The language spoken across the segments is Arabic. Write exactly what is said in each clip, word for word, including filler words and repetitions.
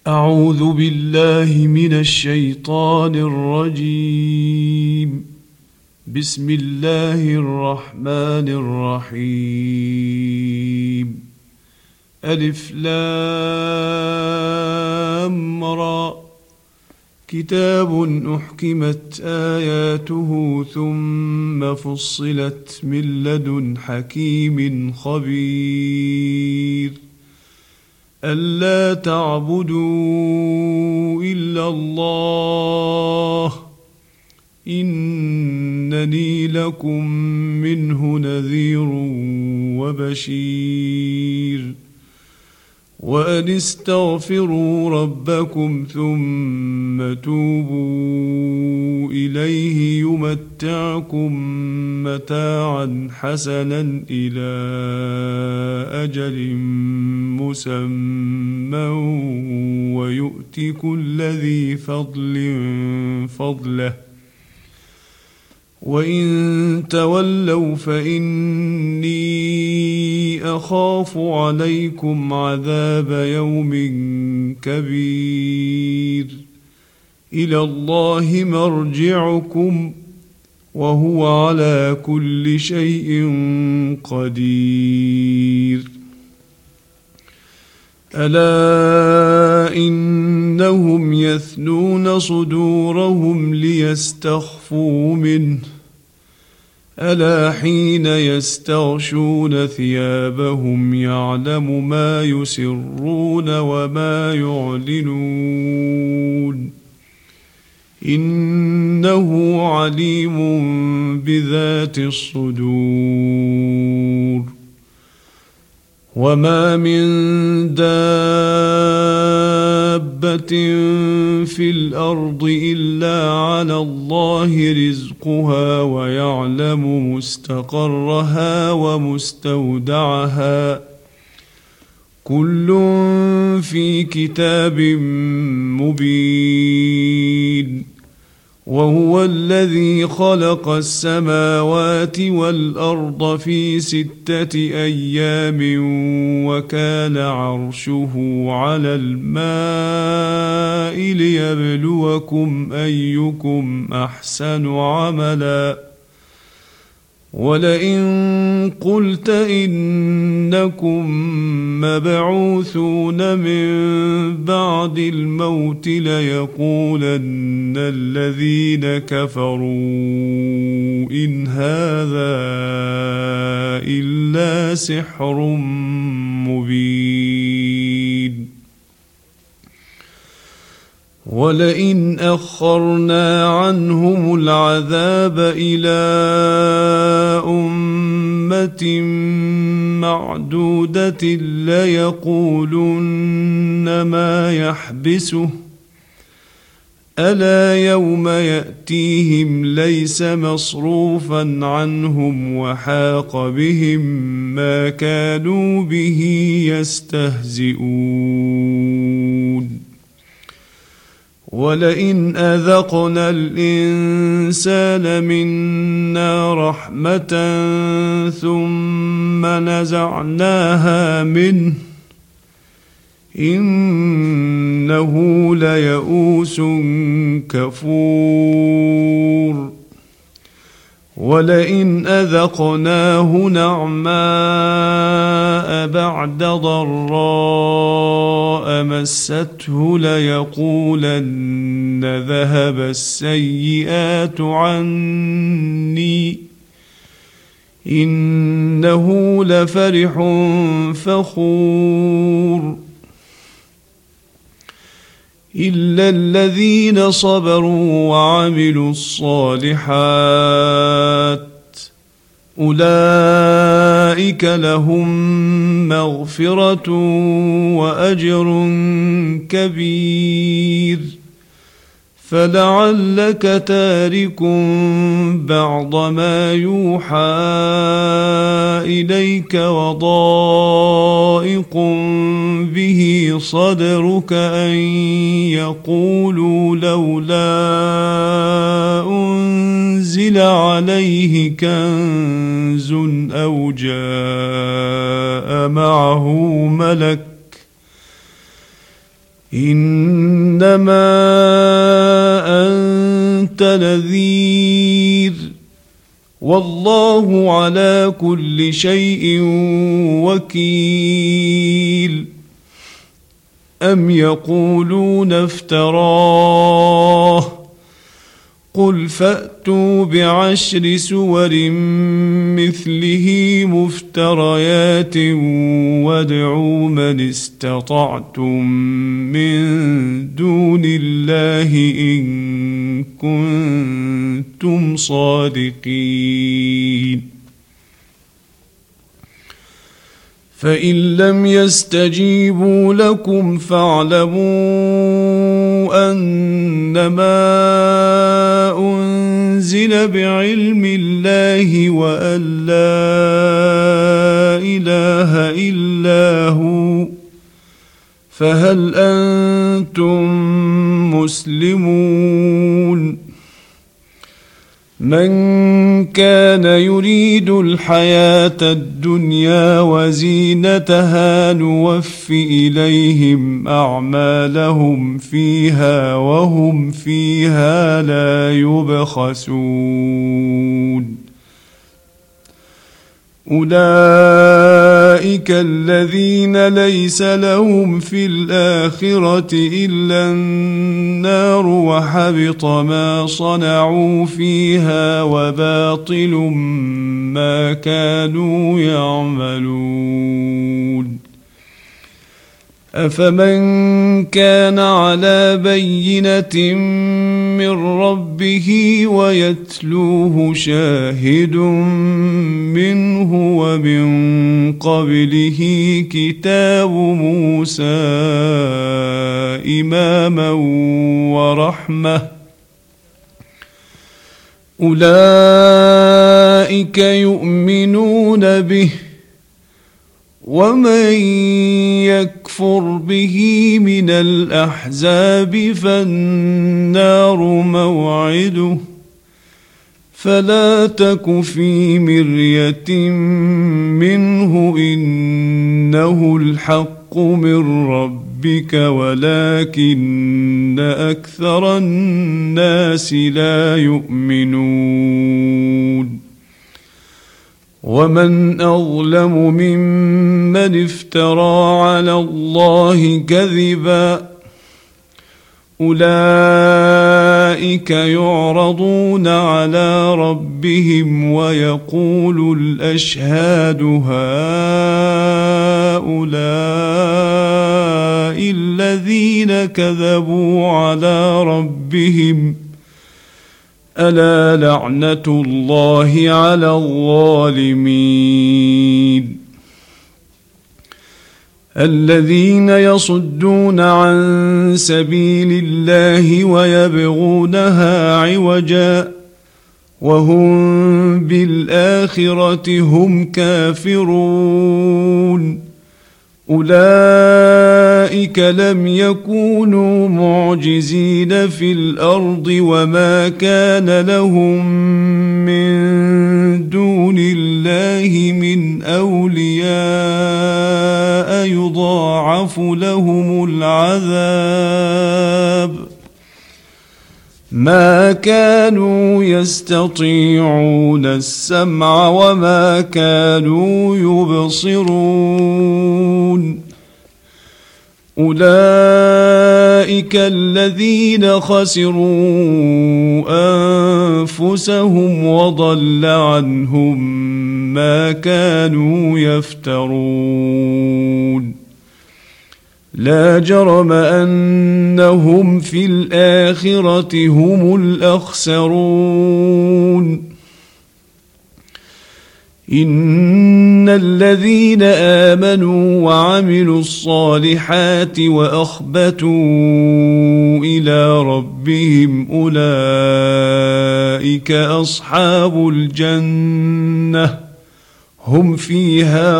أعوذ بالله من الشيطان الرجيم. بسم الله الرحمن الرحيم. ألف لام را. كتاب أحكمت آياته ثم فصلت من لدن حكيم خبير. ألا تعبدوا إلا الله إنني لكم منه نذير وبشير. وأن استغفروا ربكم ثم توبوا إليه يمتعكم متاعا حسنا إلى أجل مسمى ويؤت كل ذي فضل فضله. وإن تولوا فإني أخاف عليكم عذاب يوم كبير. إلى الله مرجعكم وهو على كل شيء قدير. ألا إنهم يثنون صدورهم ليستخفوا منه. ألا حين يستغشون ثيابهم يعلم ما يسرون وما يعلنون إنه عليم بذات الصدور. وما من دابة في الأرض إلا على الله رزقها ويعلم مستقرها ومستودعها كل في كتاب مبين. وهو الذي خلق السماوات والأرض في ستة أيام وكان عرشه على الماء ليبلوكم أيكم أحسن عملا. ولئن قلت إنكم مبعوثون من بعد الموت ليقولن الذين كفروا إن هذا إلا سحر مبين. ولئن أخرنا عنهم العذاب إلى أمة معدودة ليقولن ما يحبسه. ألا يوم يأتيهم ليس مصروفا عنهم وحاق بهم ما كانوا به يستهزئون. ولئن أذقنا الإنسان منا رحمة ثم نزعناها منه إنه ليئوس كفور. ولئن أذقناه نعماء بعد ضراء مسته ليقولن ذهب السيئات عني إنه لفرح فخور. إلا الذين صبروا وعملوا الصالحات أولئك لهم مغفرة وأجر كبير. فلعلك تارك بعض ما يوحى إليك وضائق به صدرك أن يقولوا لولا أنزل عليه كنز أو جاء معه ملك إنما أنت نذير والله على كل شيء وكيل أم يقولون افتراه قل فأتوا بعشر سور مثله مفتريات وادعوا من استطعتم من دون الله إن كنتم صادقين فإن لم يستجيبوا لكم فاعلموا أنما أنزل بعلم الله وأن لا إله إلا هو فهل أنتم مسلمون من كان يريد الحياة الدنيا وزينتها نوف إليهم أعمالهم فيها وهم فيها لا يبخسون أولئك الذين ليس لهم في الآخرة إلا النار وحبط ما صنعوا فيها وباطل ما كانوا يعملون أفمن كان على بينة من ربه ويتلوه شاهد منه ومن قبله كتاب موسى إماما ورحمة أولئك يؤمنون به ومن يكفر به من الأحزاب فالنار موعده فلا تك في مرية منه إنه الحق من ربك ولكن أكثر الناس لا يؤمنون ومن أظلم ممن افترى على الله كذبا أولئك يعرضون على ربهم ويقول الأشهاد هؤلاء الذين كذبوا على ربهم ألا لعنة الله على الظالمين الذين يصدون عن سبيل الله ويبغونها عوجا وهم بالآخرة هم كافرون أولئك لم يكونوا معجزين في الأرض وما كان لهم من دون الله من أولياء يضاعف لهم العذاب ما كانوا يستطيعون السمع وما كانوا يبصرون أولئك الذين خسروا أنفسهم وضل عنهم ما كانوا يفترون لا جرم أنهم في الآخرة هم الأخسرون إن الذين آمنوا وعملوا الصالحات وأخبتوا إلى ربهم أولئك أصحاب الجنة هم فيها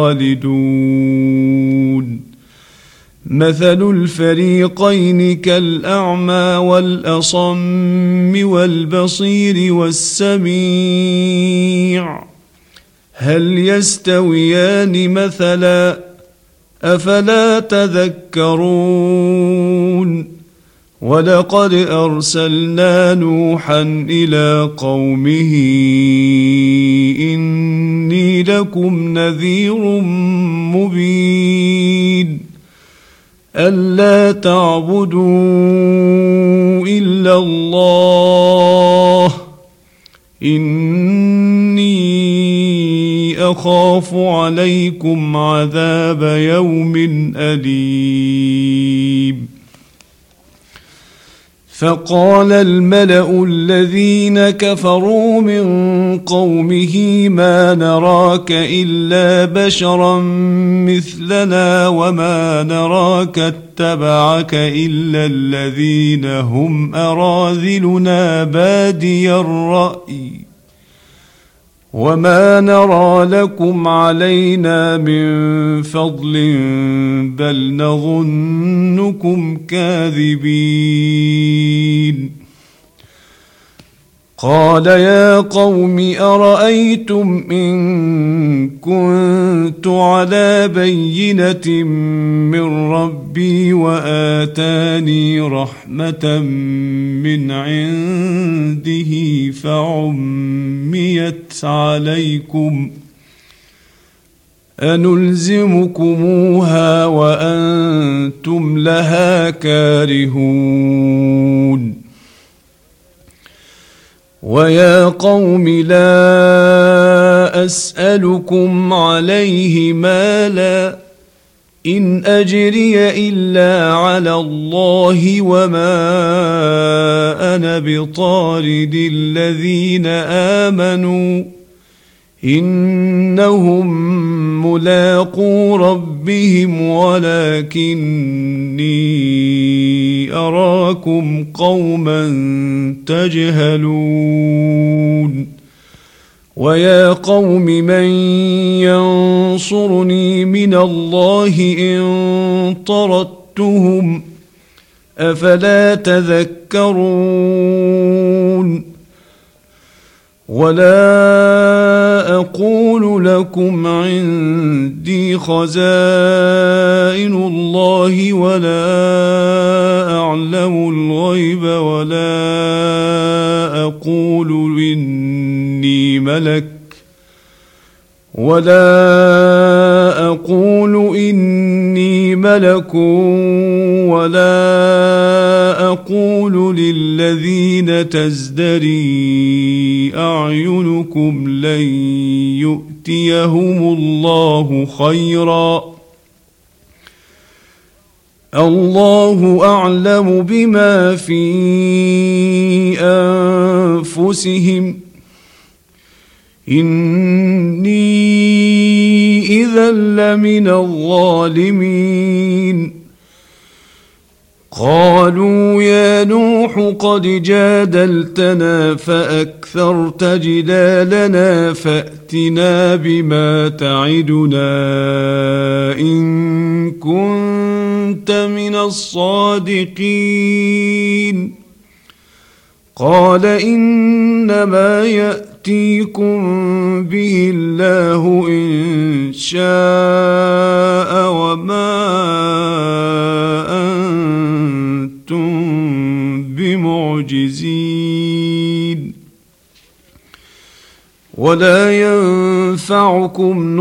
خالدون مثل الفريقين كالأعمى والأصم والبصير والسميع هل يستويان مثلا أفلا تذكرون ولقد أرسلنا نوحا إلى قومه إني لكم نذير مبين ألا تعبدوا إلا الله إني أخاف عليكم عذاب يوم أليم فقال الملأ الذين كفروا من قومه ما نراك إلا بشرا مثلنا وما نراك اتبعك إلا الذين هم أراذلنا بادي الرأي وما نرى لكم علينا من فضل بل نظنكم كاذبين قال يا قوم أرأيتم إن كنت على بينة من ربي وآتاني رحمة من عنده فعميت عليكم أنلزمكموها وأنتم لها كارهون ويا قوم لا أسألكم عليه مالا إن أجري إلا على الله وما أنا بطارد الذين آمنوا إنهم ملاقو ربهم ولكني أراكم قوما تجهلون ويا قوم من ينصرني من الله إن طردتهم أفلا تذكرون ولا أقول لكم عندي خزائن الله ولا أعلم الغيب ولا أقول إني ملك ولا أقول إني ملك ولا أقول للذين تزدري أعينكم لن يؤتيهم الله خيرا الله أعلم بما في أنفسهم إني إذا لمن الظالمين قالوا يا نوح قد جادلتنا فأكثرت جدالنا فأتنا بما تعدنا إن كنت من الصادقين قال إنما يأتيكم به الله إن شاء وما أنتم بمعجزين ولا ينفعكم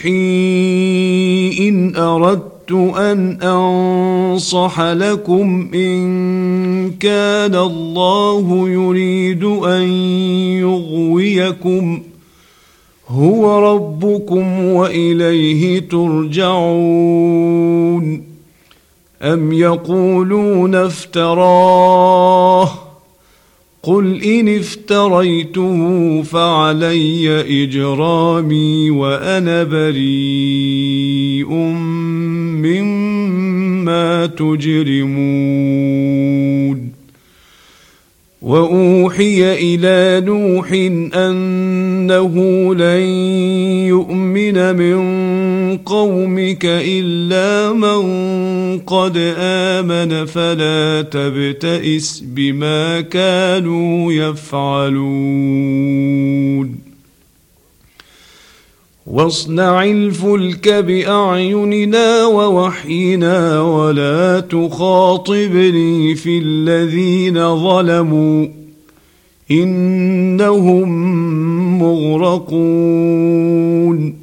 نصحي إن أردت أن أنصح لكم إن كان الله يريد أن يغويكم هو ربكم وإليه ترجعون أم يقولون افتراه قل إن افتريته فعلي إجرامي وأنا بريء مما تجرمون وأوحي إلى نوح أنه لن يؤمن من قومك إلا من قد آمن فلا تبتئس بما كانوا يفعلون واصنع الفلك بأعيننا ووحينا ولا تخاطبني في الذين ظلموا إنهم مغرقون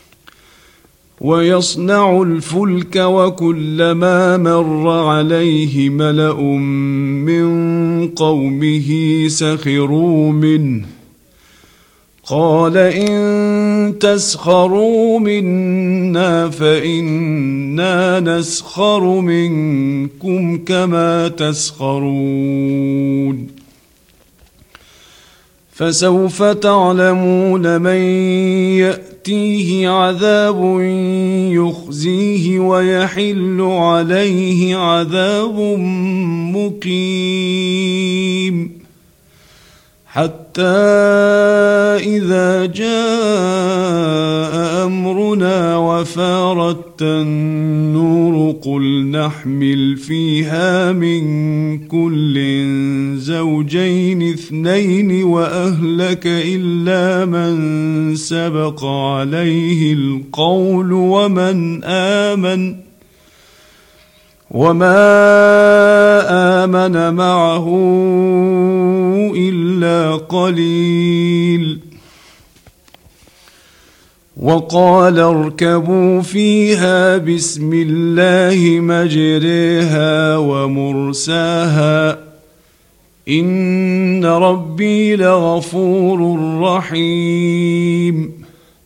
ويصنع الفلك وكلما مر عليه ملأ من قومه سخروا منه قال إن تسخروا منا فإنا نسخر منكم كما تسخرون فسوف تعلمون من يأتيه عذاب يخزيه ويحل عليه عذاب مقيم حتى إذا جاء أمرنا وفارت النور قل نحمل فيها من كل زوجين اثنين وأهلك إلا من سبق عليه القول ومن آمن وما آمن معه إلا قليل وقال اركبوا فيها بسم الله مجريها ومرساها إن ربي لغفور رحيم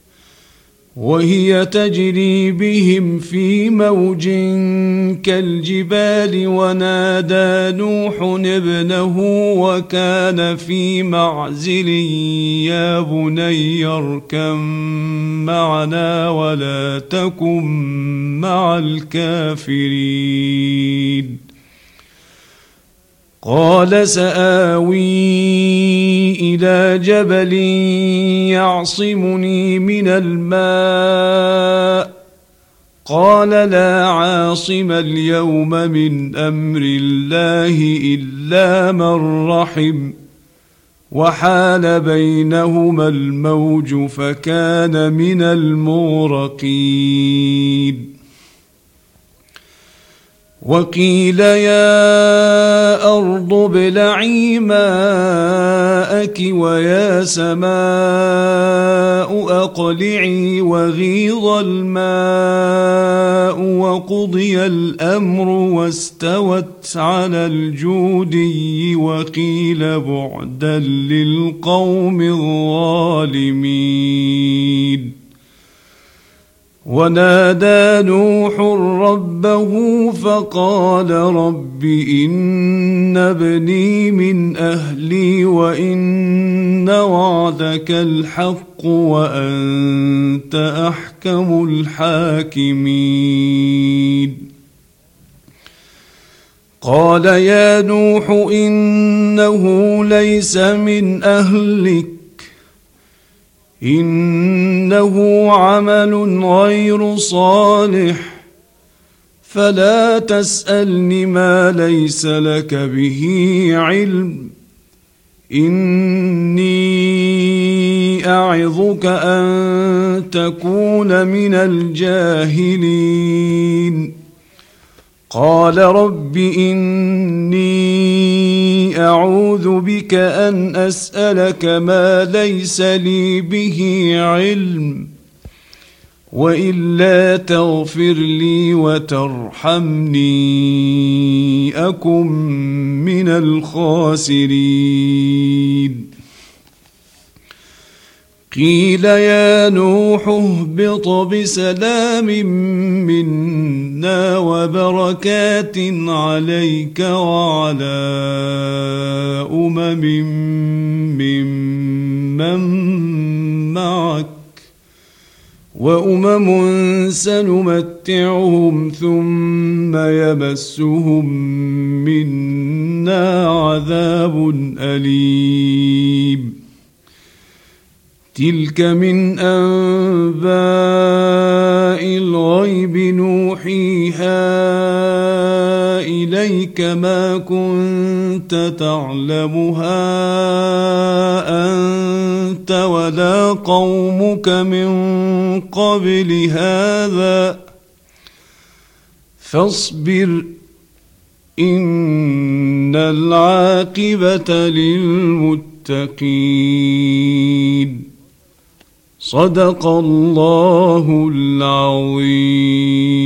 وهي تجري بهم في موج كالجبال ونادى نوح ابنه وكان في معزل يا بني اركب معنا ولا تكن مع الكافرين قال سآوي إلى جبل يعصمني من الماء قال لا عاصم اليوم من أمر الله إلا من رحم وحال بينهما الموج فكان من المغرقين وقيل يا أرض ابلعي ماءك ويا سماء أقلعي وغيض الماء وقضي الأمر واستوت على الجودي وقيل بعدا للقوم الظالمين ونادى نوح ربه فقال رب إن ابني من أهلي وإن وعدك الحق وأنت أحكم الحاكمين قال يا نوح إنه ليس من أهلك إنه عمل غير صالح فلا تسألني ما ليس لك به علم إني أعظك أن تكون من الجاهلين قال رب إني أعوذ بك أن أسألك ما ليس لي به علم وإلا تغفر لي وترحمني أكن من الخاسرين قيل يا نوح اهبط بسلام منا وبركات عليك وعلى أمم ممن معك وأمم سنمتعهم ثم يمسهم منا عذاب أليم تلك من أنباء الغيب نوحيها إليك ما كنت تعلمها أنت ولا قومك من قبل هذا فاصبر إن العاقبة للمتقين. صدق الله العظيم.